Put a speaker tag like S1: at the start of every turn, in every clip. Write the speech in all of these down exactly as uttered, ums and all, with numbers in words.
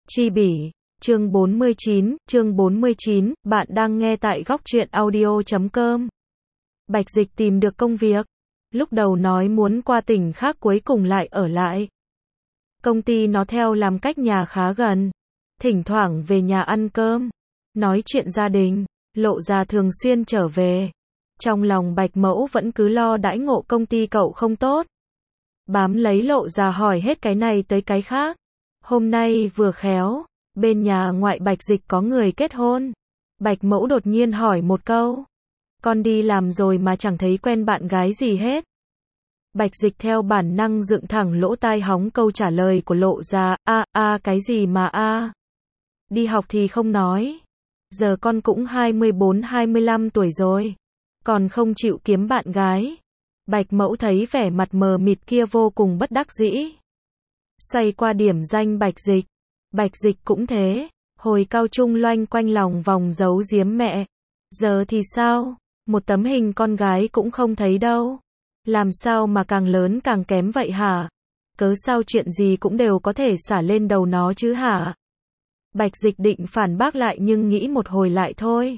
S1: Chi bỉ, chương bốn mươi chín, chương bốn mươi chín, bạn đang nghe tại góc truyện audio chấm com. Bạch Dịch tìm được công việc. Lúc đầu nói muốn qua tỉnh khác cuối cùng lại ở lại. Công ty nó theo làm cách nhà khá gần. Thỉnh thoảng về nhà ăn cơm. Nói chuyện gia đình, Lộ Gia thường xuyên trở về. Trong lòng Bạch Mẫu vẫn cứ lo đãi ngộ công ty cậu không tốt. Bám lấy Lộ Gia hỏi hết cái này tới cái khác. Hôm nay vừa khéo, bên nhà ngoại Bạch Dịch có người kết hôn. Bạch Mẫu đột nhiên hỏi một câu. Con đi làm rồi mà chẳng thấy quen bạn gái gì hết. Bạch Dịch theo bản năng dựng thẳng lỗ tai hóng câu trả lời của Lộ Gia. A a cái gì mà a? Đi học thì không nói. Giờ con cũng hai mươi bốn hai mươi lăm tuổi rồi. Còn không chịu kiếm bạn gái. Bạch Mẫu thấy vẻ mặt mờ mịt kia vô cùng bất đắc dĩ. Xoay qua điểm danh Bạch Dịch. Bạch Dịch cũng thế. Hồi cao trung loanh quanh lòng vòng giấu giếm mẹ. Giờ thì sao? Một tấm hình con gái cũng không thấy đâu. Làm sao mà càng lớn càng kém vậy hả? Cớ sao chuyện gì cũng đều có thể xả lên đầu nó chứ hả? Bạch Dịch định phản bác lại nhưng nghĩ một hồi lại thôi.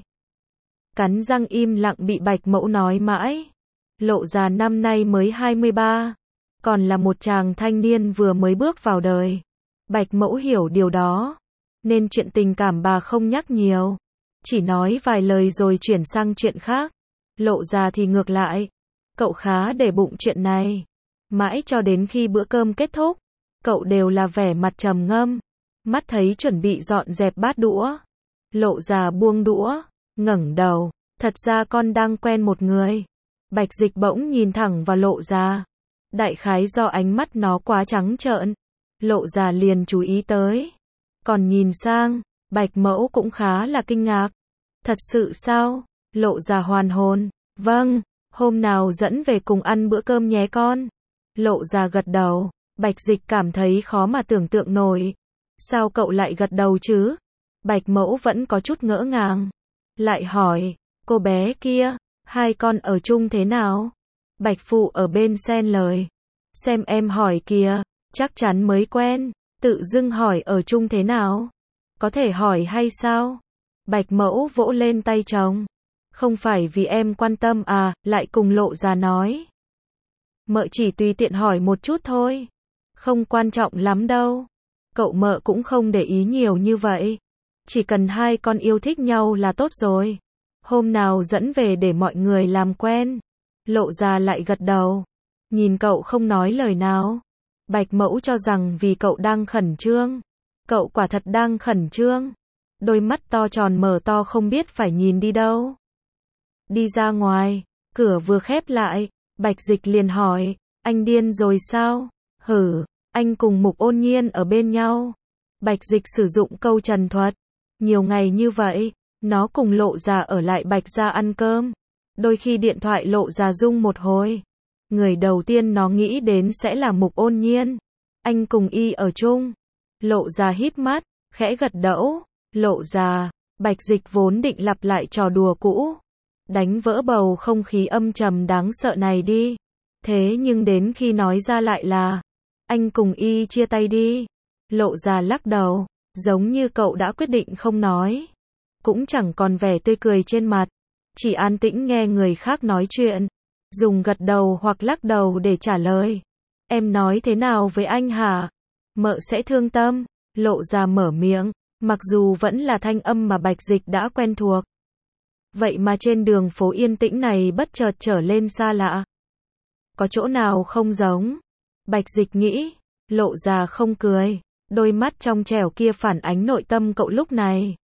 S1: Cắn răng im lặng bị Bạch Mẫu nói mãi. Lộ Gia năm nay mới hai mươi ba. Còn là một chàng thanh niên vừa mới bước vào đời. Bạch Mẫu hiểu điều đó. Nên chuyện tình cảm bà không nhắc nhiều. Chỉ nói vài lời rồi chuyển sang chuyện khác. Lộ Gia thì ngược lại. Cậu khá để bụng chuyện này. Mãi cho đến khi bữa cơm kết thúc. Cậu đều là vẻ mặt trầm ngâm. Mắt thấy chuẩn bị dọn dẹp bát đũa. Lộ Gia buông đũa. Ngẩng đầu. Thật ra con đang quen một người. Bạch Dịch bỗng nhìn thẳng vào Lộ Gia. Đại khái do ánh mắt nó quá trắng trợn. Lộ Gia liền chú ý tới. Còn nhìn sang, Bạch Mẫu cũng khá là kinh ngạc. Thật sự sao? Lộ Gia hoàn hồn. Vâng, hôm nào dẫn về cùng ăn bữa cơm nhé con. Lộ Gia gật đầu. Bạch Dịch cảm thấy khó mà tưởng tượng nổi. Sao cậu lại gật đầu chứ? Bạch Mẫu vẫn có chút ngỡ ngàng. Lại hỏi, cô bé kia, hai con ở chung thế nào? Bạch Phụ ở bên xen lời. Xem em hỏi kìa, chắc chắn mới quen. Tự dưng hỏi ở chung thế nào? Có thể hỏi hay sao? Bạch Mẫu vỗ lên tay chồng. Không phải vì em quan tâm à, lại cùng Lộ Gia nói. Mợ chỉ tùy tiện hỏi một chút thôi. Không quan trọng lắm đâu. Cậu mợ cũng không để ý nhiều như vậy. Chỉ cần hai con yêu thích nhau là tốt rồi. Hôm nào dẫn về để mọi người làm quen. Lộ Gia lại gật đầu. Nhìn cậu không nói lời nào. Bạch Mẫu cho rằng vì cậu đang khẩn trương. Cậu quả thật đang khẩn trương. Đôi mắt to tròn mở to không biết phải nhìn đi đâu. Đi ra ngoài, cửa vừa khép lại, Bạch Dịch liền hỏi, anh điên rồi sao? Hử, anh cùng Mục Ôn Nhiên ở bên nhau. Bạch Dịch sử dụng câu trần thuật. Nhiều ngày như vậy, nó cùng Lộ Gia ở lại Bạch gia ăn cơm. Đôi khi điện thoại Lộ Gia rung một hồi. Người đầu tiên nó nghĩ đến sẽ là Mục Ôn Nhiên. Anh cùng y ở chung. Lộ Gia híp mắt, khẽ gật đầu. Lộ Gia, Bạch Dịch vốn định lặp lại trò đùa cũ. Đánh vỡ bầu không khí âm trầm đáng sợ này đi. Thế nhưng đến khi nói ra lại là, anh cùng y chia tay đi. Lộ Gia lắc đầu, giống như cậu đã quyết định không nói. Cũng chẳng còn vẻ tươi cười trên mặt. Chỉ an tĩnh nghe người khác nói chuyện. Dùng gật đầu hoặc lắc đầu để trả lời. Em nói thế nào với anh hả? Mợ sẽ thương tâm. Lộ Gia mở miệng. Mặc dù vẫn là thanh âm mà Bạch Dịch đã quen thuộc. Vậy mà trên đường phố yên tĩnh này bất chợt trở lên xa lạ. Có chỗ nào không giống? Bạch Dịch nghĩ. Lộ Gia không cười. Đôi mắt trong trẻo kia phản ánh nội tâm cậu lúc này.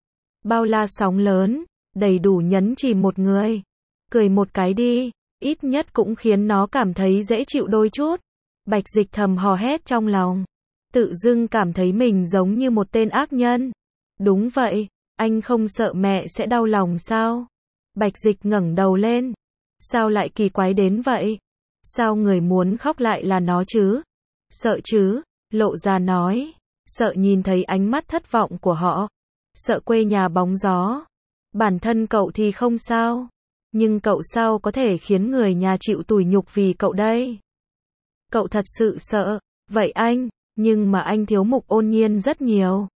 S1: Bao la sóng lớn. Đầy đủ nhấn chỉ một người. Cười một cái đi. Ít nhất cũng khiến nó cảm thấy dễ chịu đôi chút. Bạch Dịch thầm hò hét trong lòng. Tự dưng cảm thấy mình giống như một tên ác nhân. Đúng vậy, anh không sợ mẹ sẽ đau lòng sao? Bạch Dịch ngẩng đầu lên. Sao lại kỳ quái đến vậy? Sao người muốn khóc lại là nó chứ? Sợ chứ? Lộ Gia nói. Sợ nhìn thấy ánh mắt thất vọng của họ. Sợ quê nhà bóng gió. Bản thân cậu thì không sao. Nhưng cậu sao có thể khiến người nhà chịu tủi nhục vì cậu đây? Cậu thật sự sợ. Vậy anh, nhưng mà anh thiếu Mục Ôn Nhiên rất nhiều.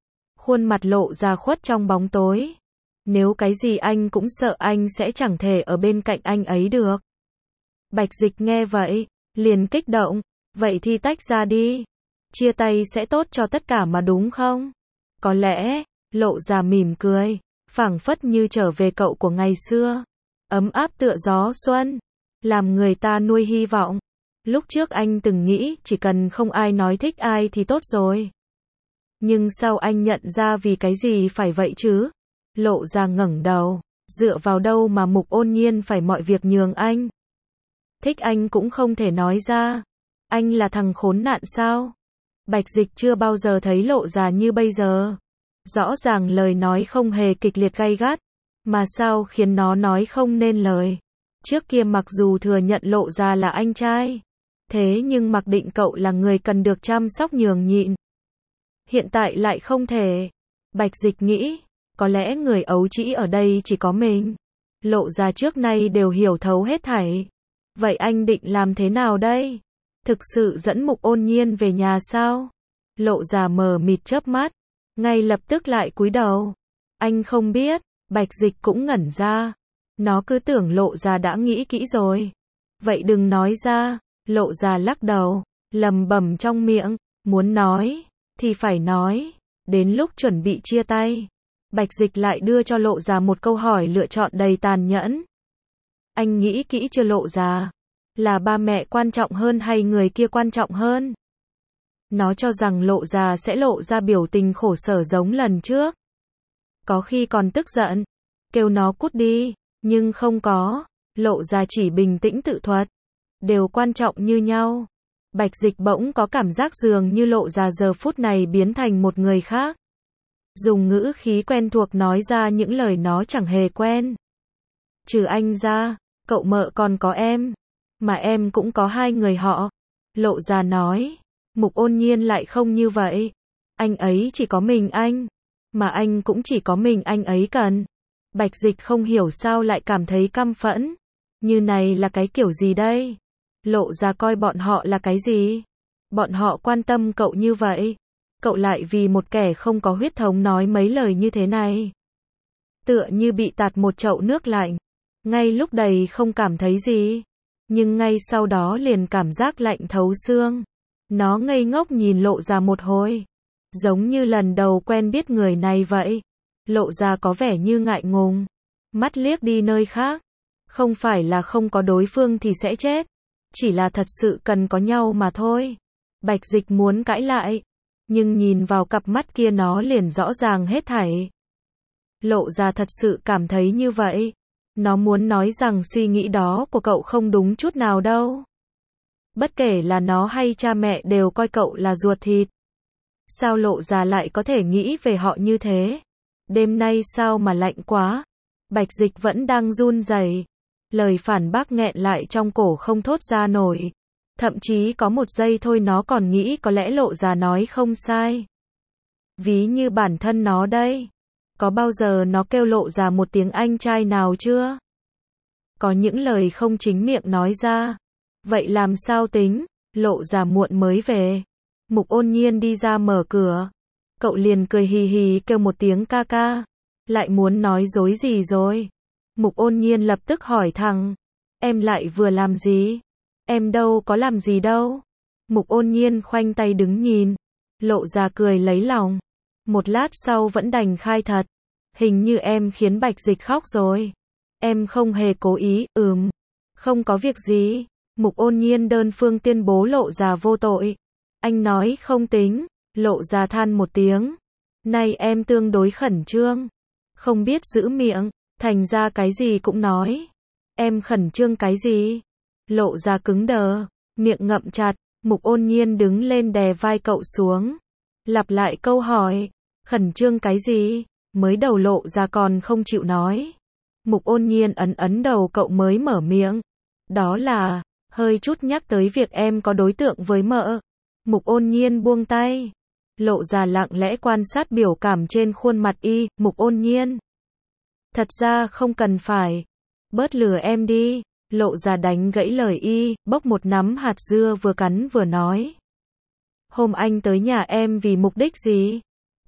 S1: Khuôn mặt lộ ra khuất trong bóng tối. Nếu cái gì anh cũng sợ anh sẽ chẳng thể ở bên cạnh anh ấy được. Bạch Dịch nghe vậy, liền kích động, vậy thì tách ra đi. Chia tay sẽ tốt cho tất cả mà đúng không? Có lẽ, Lộ Ra mỉm cười, phảng phất như trở về cậu của ngày xưa. Ấm áp tựa gió xuân, làm người ta nuôi hy vọng. Lúc trước anh từng nghĩ chỉ cần không ai nói thích ai thì tốt rồi. Nhưng sau anh nhận ra vì cái gì phải vậy chứ? Lộ Ra ngẩng đầu, dựa vào đâu mà Mục Ôn Nhiên phải mọi việc nhường anh? Thích anh cũng không thể nói ra. Anh là thằng khốn nạn sao? Bạch Dịch chưa bao giờ thấy Lộ Ra như bây giờ. Rõ ràng lời nói không hề kịch liệt gay gắt, mà sao khiến nó nói không nên lời. Trước kia mặc dù thừa nhận Lộ Ra là anh trai, thế nhưng mặc định cậu là người cần được chăm sóc nhường nhịn. Hiện tại lại không thể. Bạch Dịch nghĩ, có lẽ người ấu trĩ ở đây chỉ có mình. Lộ Ra trước nay đều hiểu thấu hết thảy. Vậy anh định làm thế nào đây? Thực sự dẫn Mục Ôn Nhiên về nhà sao? Lộ Ra mờ mịt chớp mắt, ngay lập tức lại cúi đầu. Anh không biết. Bạch Dịch cũng ngẩn ra. Nó cứ tưởng Lộ Ra đã nghĩ kỹ rồi. Vậy đừng nói ra. Lộ Ra lắc đầu, lầm bầm trong miệng, muốn nói thì phải nói. Đến lúc chuẩn bị chia tay, Bạch Dịch lại đưa cho Lộ Ra một câu hỏi lựa chọn đầy tàn nhẫn. Anh nghĩ kỹ chưa Lộ Ra? Là ba mẹ quan trọng hơn hay người kia quan trọng hơn? Nó cho rằng Lộ Ra sẽ lộ ra biểu tình khổ sở giống lần trước. Có khi còn tức giận, kêu nó cút đi, nhưng không có. Lộ Ra chỉ bình tĩnh tự thuật, đều quan trọng như nhau. Bạch Dịch bỗng có cảm giác dường như Lộ Ra giờ phút này biến thành một người khác. Dùng ngữ khí quen thuộc nói ra những lời nó chẳng hề quen. Trừ anh ra, cậu mợ còn có em, mà em cũng có hai người họ. Lộ Ra nói. Mục Ôn Nhiên lại không như vậy. Anh ấy chỉ có mình anh, mà anh cũng chỉ có mình anh ấy cần. Bạch Dịch không hiểu sao lại cảm thấy căm phẫn. Như này là cái kiểu gì đây? Lộ Ra coi bọn họ là cái gì? Bọn họ quan tâm cậu như vậy, cậu lại vì một kẻ không có huyết thống nói mấy lời như thế này. Tựa như bị tạt một chậu nước lạnh. Ngay lúc đầy không cảm thấy gì, nhưng ngay sau đó liền cảm giác lạnh thấu xương. Nó ngây ngốc nhìn Lộ Ra một hồi, giống như lần đầu quen biết người này vậy. Lộ Ra có vẻ như ngại ngùng, mắt liếc đi nơi khác. Không phải là không có đối phương thì sẽ chết, chỉ là thật sự cần có nhau mà thôi. Bạch Dịch muốn cãi lại, nhưng nhìn vào cặp mắt kia nó liền rõ ràng hết thảy. Lộ Ra thật sự cảm thấy như vậy. Nó muốn nói rằng suy nghĩ đó của cậu không đúng chút nào đâu. Bất kể là nó hay cha mẹ đều coi cậu là ruột thịt. Sao Lộ Ra lại có thể nghĩ về họ như thế? Đêm nay sao mà lạnh quá? Bạch Dịch vẫn đang run rẩy. Lời phản bác nghẹn lại trong cổ không thốt ra nổi. Thậm chí có một giây thôi nó còn nghĩ có lẽ Lộ Ra nói không sai. Ví như bản thân nó đây. Có bao giờ nó kêu Lộ Ra một tiếng anh trai nào chưa? Có những lời không chính miệng nói ra. Vậy làm sao tính? Lộ Ra muộn mới về. Mục Ôn Nhiên đi ra mở cửa. Cậu liền cười hì hì kêu một tiếng ca ca. Lại muốn nói dối gì rồi? Mục Ôn Nhiên lập tức hỏi thẳng. Em lại vừa làm gì? Em đâu có làm gì đâu. Mục Ôn Nhiên khoanh tay đứng nhìn. Lộ Ra cười lấy lòng. Một lát sau vẫn đành khai thật. Hình như em khiến Bạch Dịch khóc rồi. Em không hề cố ý, ừm. Không có việc gì. Mục Ôn Nhiên đơn phương tuyên bố Lộ Ra vô tội. Anh nói không tính. Lộ Ra than một tiếng. Nay em tương đối khẩn trương, không biết giữ miệng, thành ra cái gì cũng nói. Em khẩn trương cái gì? Lộ Ra cứng đờ, miệng ngậm chặt. Mục Ôn Nhiên đứng lên đè vai cậu xuống, lặp lại câu hỏi. Khẩn trương cái gì? Mới đầu Lộ Ra còn không chịu nói. Mục Ôn Nhiên ấn ấn đầu cậu mới mở miệng. Đó là, hơi chút nhắc tới việc em có đối tượng với mợ. Mục Ôn Nhiên buông tay. Lộ Ra lặng lẽ quan sát biểu cảm trên khuôn mặt y. Mục Ôn Nhiên. Thật ra không cần phải. Bớt lừa em đi. Lộ Ra đánh gãy lời y, bốc một nắm hạt dưa vừa cắn vừa nói. Hôm anh tới nhà em vì mục đích gì?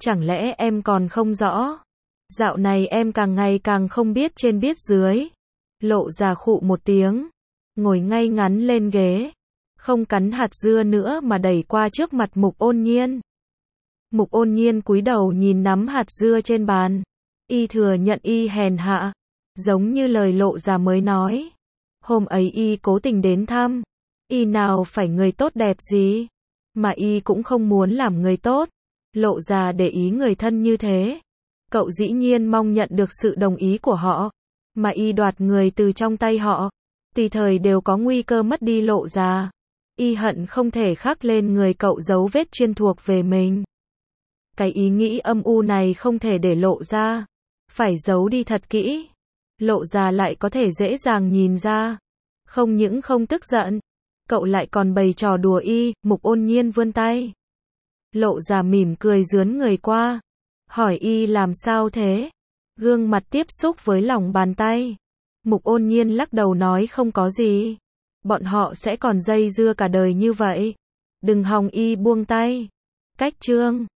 S1: Chẳng lẽ em còn không rõ? Dạo này em càng ngày càng không biết trên biết dưới. Lộ già khụ một tiếng, ngồi ngay ngắn lên ghế, không cắn hạt dưa nữa mà đẩy qua trước mặt Mục Ôn Nhiên. Mục Ôn Nhiên cúi đầu nhìn nắm hạt dưa trên bàn. Y thừa nhận y hèn hạ, giống như lời Lộ già mới nói. Hôm ấy y cố tình đến thăm, y nào phải người tốt đẹp gì, mà y cũng không muốn làm người tốt. Lộ già để ý người thân như thế, cậu dĩ nhiên mong nhận được sự đồng ý của họ, mà y đoạt người từ trong tay họ, tùy thời đều có nguy cơ mất đi Lộ già. Y hận không thể khắc lên người cậu dấu vết chuyên thuộc về mình. Cái ý nghĩ âm u này không thể để lộ ra, phải giấu đi thật kỹ. Lộ già lại có thể dễ dàng nhìn ra. Không những không tức giận, cậu lại còn bày trò đùa y. Mục Ôn Nhiên vươn tay. Lộ già mỉm cười dướn người qua, hỏi y làm sao thế? Gương mặt tiếp xúc với lòng bàn tay. Mục Ôn Nhiên lắc đầu nói không có gì. Bọn họ sẽ còn dây dưa cả đời như vậy. Đừng hòng y buông tay. Cách chương